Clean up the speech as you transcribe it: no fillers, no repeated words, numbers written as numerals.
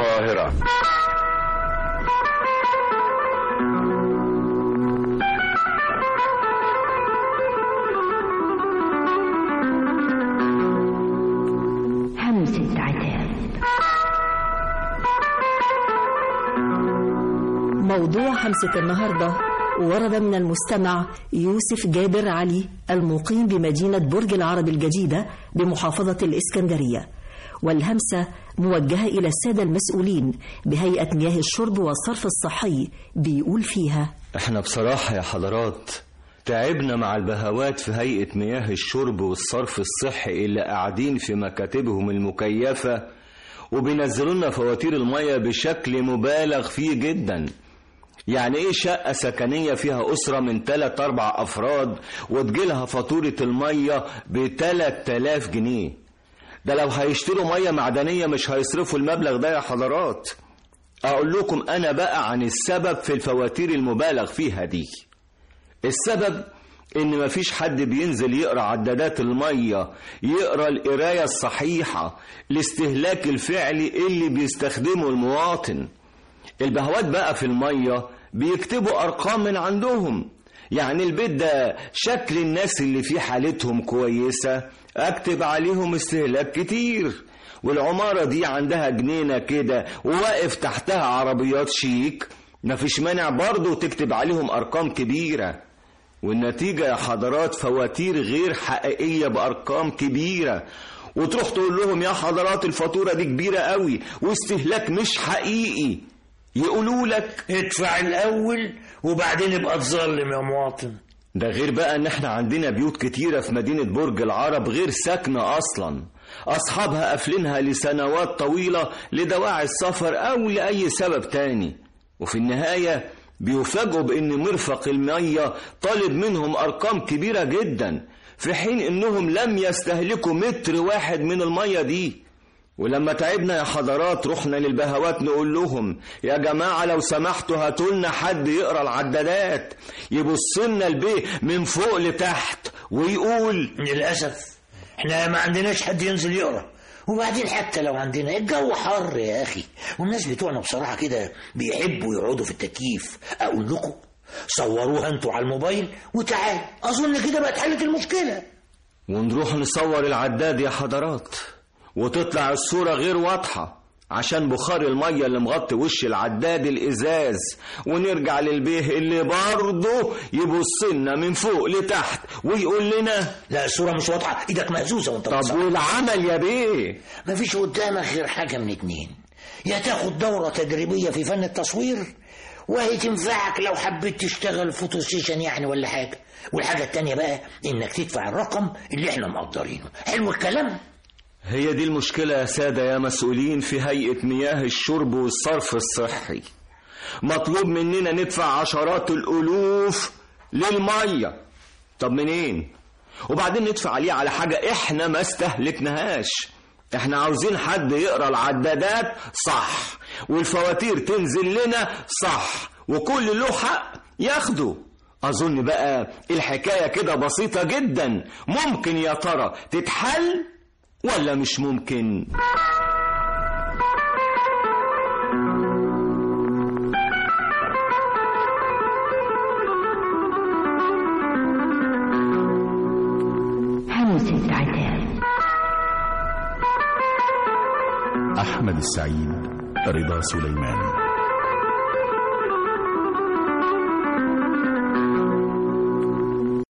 القاهرة. همسة عتاب. موضوع همسة النهاردة ورد من المستمع يوسف جابر علي المقيم بمدينة برج العرب الجديدة بمحافظة الإسكندرية، والهمسة موجهة إلى السادة المسؤولين بهيئة مياه الشرب والصرف الصحي. بيقول فيها: احنا بصراحة يا حضرات تعبنا مع البهوات في هيئة مياه الشرب والصرف الصحي اللي قاعدين في مكاتبهم المكيفة وبينزلوا لنا فواتير المية بشكل مبالغ فيه جدا. يعني ايه شقة سكنية فيها أسرة من 3-4 أفراد وتجيلها فاتورة المية ب3000 جنيه؟ ده لو هيشتروا مية معدنية مش هيصرفوا المبلغ ده يا حضرات. أقول لكم أنا بقى عن السبب في الفواتير المبالغ فيها دي. السبب إن مفيش حد بينزل يقرأ عدادات المية، يقرأ القراية الصحيحة الاستهلاك الفعلي اللي بيستخدمه المواطن. البهوات بقى في المية بيكتبوا أرقام من عندهم، يعني البيت ده شكل الناس اللي فيه حالتهم كويسة أكتب عليهم استهلاك كتير، والعمارة دي عندها جنينة كده وواقف تحتها عربيات شيك، مفيش مانع برضو تكتب عليهم أرقام كبيرة. والنتيجة يا حضرات فواتير غير حقيقية بأرقام كبيرة، وتروح تقول لهم يا حضرات الفاتورة دي كبيرة قوي واستهلاك مش حقيقي، يقولوا لك ادفع الأول وبعدين ابقى تظلم يا مواطن. ده غير بقى ان احنا عندنا بيوت كتيرة في مدينة برج العرب غير ساكنة اصلا، اصحابها قافلينها لسنوات طويلة لدواعي السفر او لأي سبب تاني، وفي النهاية بيفاجئوا بان مرفق المية طالب منهم ارقام كبيرة جدا في حين انهم لم يستهلكوا متر واحد من المية دي. ولما تعبنا يا حضرات رحنا للبهوات نقول لهم يا جماعة لو سمحتوا هاتولنا حد يقرأ العدادات، يبصلنا البيه من فوق لتحت ويقول للأسف احنا ما عندناش حد ينزل يقرأ، وبعدين حتى لو عندنا الجو حر يا أخي، والناس بتوعنا بصراحة كده بيحبوا يقعدوا في التكييف. أقول لكم صوروها انتوا على الموبايل وتعال، أظن كده بقت حلت المشكلة. ونروح نصور العداد يا حضرات وتطلع الصورة غير واضحة عشان بخار المية اللي مغطي وش العداد الإزاز، ونرجع للبيه اللي برضه يبصلنا من فوق لتحت ويقول لنا لا الصورة مش واضحة، ايدك مهزوزة وانت طب والعمل يا بيه؟ مفيش قدامك غير حاجة من اتنين، يا تاخد دورة تدريبية في فن التصوير وهي تنفعك لو حبيت تشتغل فوتو ستيشن يعني ولا حاجة، والحاجة التانية بقى انك تدفع الرقم اللي احنا مقدرينه. حلو الكلام؟ هي دي المشكلة يا سادة يا مسؤولين في هيئة مياه الشرب والصرف الصحي. مطلوب مننا ندفع عشرات الألوف للمية، طب منين؟ وبعدين ندفع عليه على حاجة احنا ما استهلكناهاش. احنا عاوزين حد يقرأ العدادات صح والفواتير تنزل لنا صح وكل له حق ياخده. أظن بقى الحكاية كده بسيطة جدا، ممكن يا ترى تتحل ولا مش ممكن؟ همسة عتاب. أحمد السعيد، رضا سليمان.